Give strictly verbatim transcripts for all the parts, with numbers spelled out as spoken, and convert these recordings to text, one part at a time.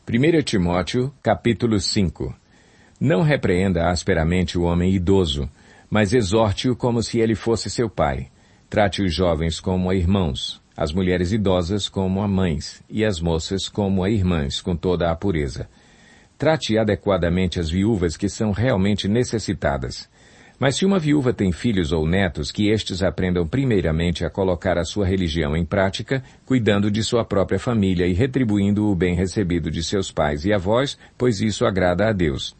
primeiro Timóteo, capítulo cinco. Não repreenda asperamente o homem idoso, mas exorte-o como se ele fosse seu pai. Trate os jovens como a irmãos, as mulheres idosas como a mães, e as moças como a irmãs, com toda a pureza. Trate adequadamente as viúvas que são realmente necessitadas. Mas se uma viúva tem filhos ou netos, que estes aprendam primeiramente a colocar a sua religião em prática, cuidando de sua própria família e retribuindo o bem recebido de seus pais e avós, pois isso agrada a Deus.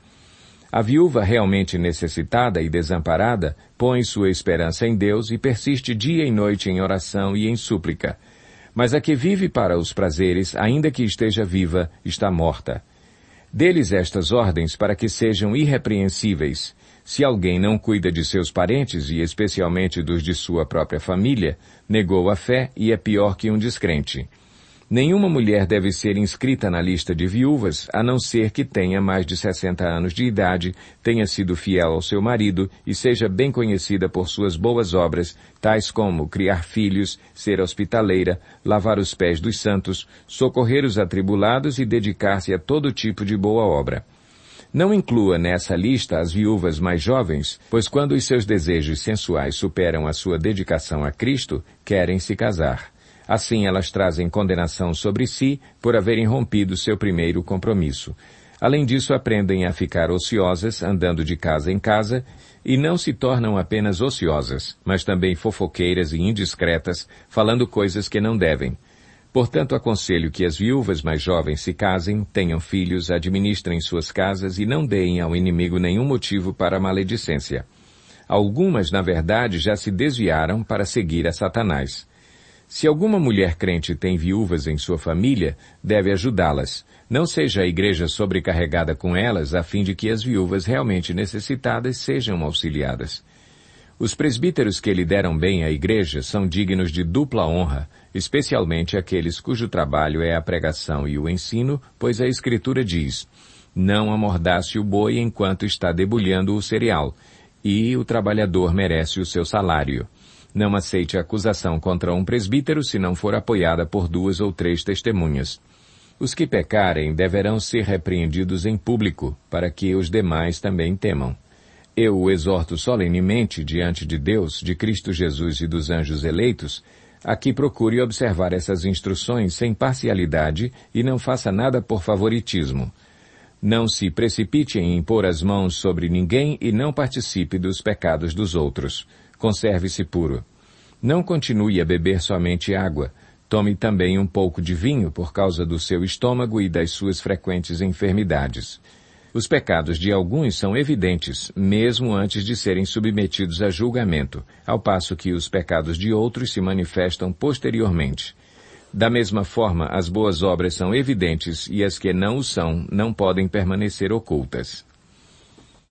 A viúva realmente necessitada e desamparada põe sua esperança em Deus e persiste dia e noite em oração e em súplica. Mas a que vive para os prazeres, ainda que esteja viva, está morta. Dê-lhes estas ordens para que sejam irrepreensíveis. Se alguém não cuida de seus parentes, e especialmente dos de sua própria família, negou a fé e é pior que um descrente. Nenhuma mulher deve ser inscrita na lista de viúvas, a não ser que tenha mais de sessenta anos de idade, tenha sido fiel ao seu marido e seja bem conhecida por suas boas obras, tais como criar filhos, ser hospitaleira, lavar os pés dos santos, socorrer os atribulados e dedicar-se a todo tipo de boa obra. Não inclua nessa lista as viúvas mais jovens, pois quando os seus desejos sensuais superam a sua dedicação a Cristo, querem se casar. Assim elas trazem condenação sobre si por haverem rompido seu primeiro compromisso. Além disso, aprendem a ficar ociosas, andando de casa em casa, e não se tornam apenas ociosas, mas também fofoqueiras e indiscretas, falando coisas que não devem. Portanto, aconselho que as viúvas mais jovens se casem, tenham filhos, administrem suas casas e não deem ao inimigo nenhum motivo para a maledicência. Algumas, na verdade, já se desviaram para seguir a Satanás. Se alguma mulher crente tem viúvas em sua família, deve ajudá-las. Não seja a igreja sobrecarregada com elas, a fim de que as viúvas realmente necessitadas sejam auxiliadas. Os presbíteros que lideram bem a igreja são dignos de dupla honra, especialmente aqueles cujo trabalho é a pregação e o ensino, pois a Escritura diz, não amordace o boi enquanto está debulhando o cereal, e o trabalhador merece o seu salário. Não aceite acusação contra um presbítero se não for apoiada por duas ou três testemunhas. Os que pecarem deverão ser repreendidos em público, para que os demais também temam. Eu o exorto solenemente diante de Deus, de Cristo Jesus e dos anjos eleitos, a que procure observar essas instruções sem parcialidade e não faça nada por favoritismo. Não se precipite em impor as mãos sobre ninguém e não participe dos pecados dos outros. Conserve-se puro. Não continue a beber somente água. Tome também um pouco de vinho por causa do seu estômago e das suas frequentes enfermidades. Os pecados de alguns são evidentes, mesmo antes de serem submetidos a julgamento, ao passo que os pecados de outros se manifestam posteriormente. Da mesma forma, as boas obras são evidentes e as que não o são não podem permanecer ocultas.